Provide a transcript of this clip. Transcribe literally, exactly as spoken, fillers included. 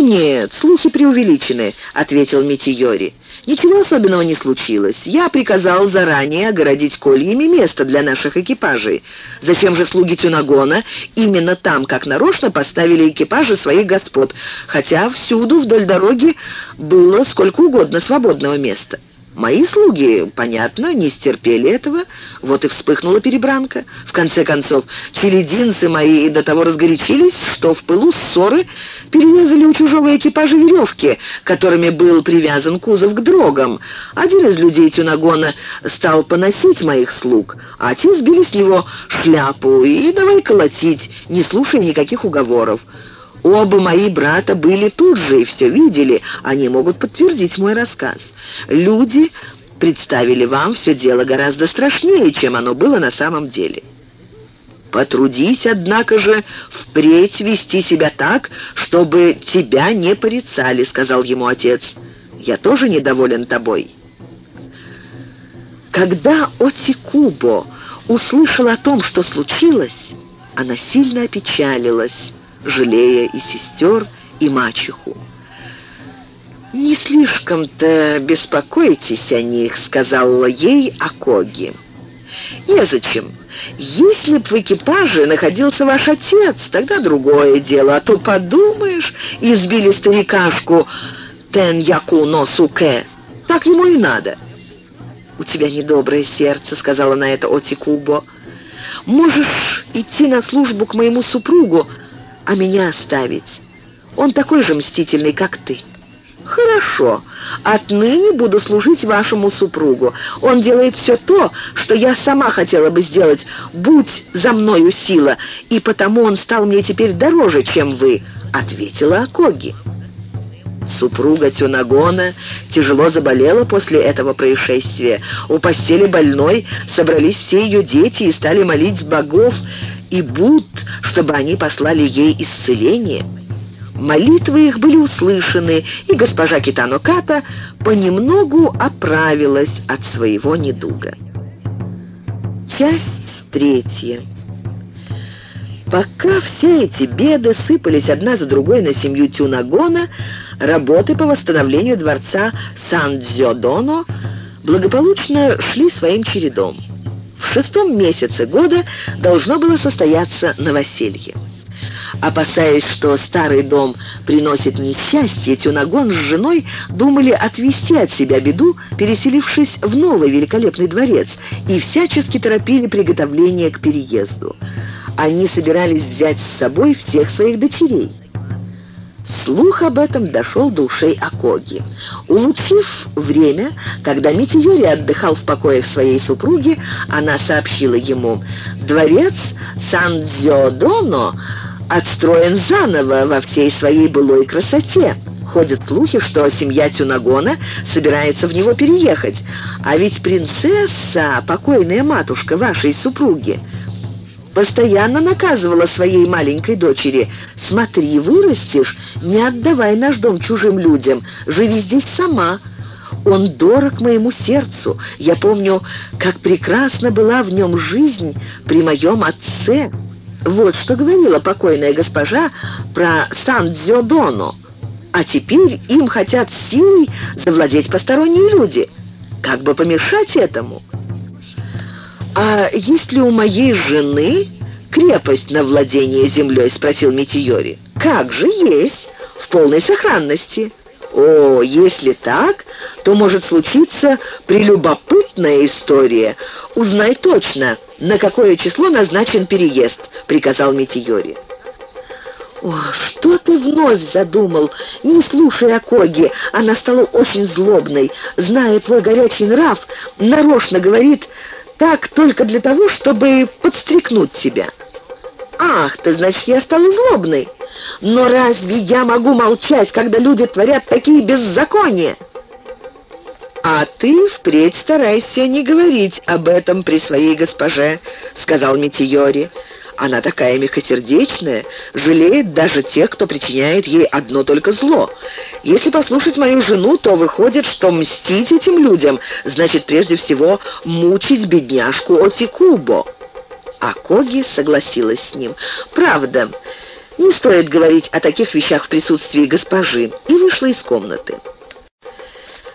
нет, слухи преувеличены», — ответил Митийори. «Ничего особенного не случилось. Я приказал заранее огородить кольями место для наших экипажей. Зачем же слуги Тюнагона именно там, как нарочно, поставили экипажи своих господ, хотя всюду вдоль дороги было сколько угодно свободного места? Мои слуги, понятно, не стерпели этого, вот и вспыхнула перебранка. В конце концов, челядинцы мои до того разгорячились, что в пылу ссоры перерезали у чужого экипажа веревки, которыми был привязан кузов к дрогам. Один из людей Тюнагона стал поносить моих слуг, а те сбили с него шляпу и давай колотить, не слушая никаких уговоров. Оба мои брата были тут же и все видели, они могут подтвердить мой рассказ. Люди представили вам все дело гораздо страшнее, чем оно было на самом деле. Потрудись, однако же, впредь вести себя так, чтобы тебя не порицали», — сказал ему отец. «Я тоже недоволен тобой». Когда Отикубо услышала о том, что случилось, она сильно опечалилась, жалея и сестер, и мачеху. «Не слишком-то беспокойтесь о них», — сказала ей Акоги. «Незачем. Если б в экипаже находился ваш отец, тогда другое дело. А то, подумаешь, избили старикашку Тен-Яку но Суке. Так ему и надо». «У тебя недоброе сердце», — сказала на это Отикубо. «Можешь идти на службу к моему супругу, а меня оставить. Он такой же мстительный, как ты». «Хорошо. Отныне буду служить вашему супругу. Он делает все то, что я сама хотела бы сделать, будь за мною сила, и потому он стал мне теперь дороже, чем вы», — ответила Акоги. Супруга Тюнагона тяжело заболела после этого происшествия. У постели больной собрались все ее дети и стали молить богов и Будд, чтобы они послали ей исцеление. Молитвы их были услышаны, и госпожа Китано Ката понемногу оправилась от своего недуга. Часть третья. Пока все эти беды сыпались одна за другой на семью Тюнагона, работы по восстановлению дворца Сан-Дзёдоно благополучно шли своим чередом. В шестом месяце года должно было состояться новоселье. Опасаясь, что старый дом приносит несчастье, Тюнагон с женой думали отвести от себя беду, переселившись в новый великолепный дворец, и всячески торопили приготовления к переезду. Они собирались взять с собой всех своих дочерей. Слух об этом дошел до ушей Акоги. Улучив время, когда Митийори отдыхал в покоях своей супруги, она сообщила ему: «Дворец Сан-Дзёдоно отстроен заново во всей своей былой красоте. Ходят слухи, что семья Тюнагона собирается в него переехать. А ведь принцесса, покойная матушка вашей супруги, постоянно наказывала своей маленькой дочери: «Смотри, вырастешь, не отдавай наш дом чужим людям, живи здесь сама. Он дорог моему сердцу. Я помню, как прекрасна была в нем жизнь при моем отце». Вот что говорила покойная госпожа про Сан-Дзёдоно. А теперь им хотят силой завладеть посторонние люди. Как бы помешать этому? «А есть ли у моей жены крепость на владение землей?» — спросил Митийори. «Как же есть, в полной сохранности». «О, если так, то может случиться прелюбопытная история. Узнай точно, на какое число назначен переезд», — приказал Митийори. «О, что ты вновь задумал? Не слушай Акоги, она стала очень злобной. Зная твой горячий нрав, нарочно говорит так только для того, чтобы подстрекнуть тебя». «Ах, ты, значит, я стала злобной? Но разве я могу молчать, когда люди творят такие беззакония?» «А ты впредь старайся не говорить об этом при своей госпоже», — сказал Митийори. «Она такая мягкосердечная, жалеет даже тех, кто причиняет ей одно только зло. Если послушать мою жену, то выходит, что мстить этим людям значит прежде всего мучить бедняжку Отикубо». Акоги согласилась с ним. «Правда, Не стоит говорить о таких вещах в присутствии госпожи, и вышла из комнаты.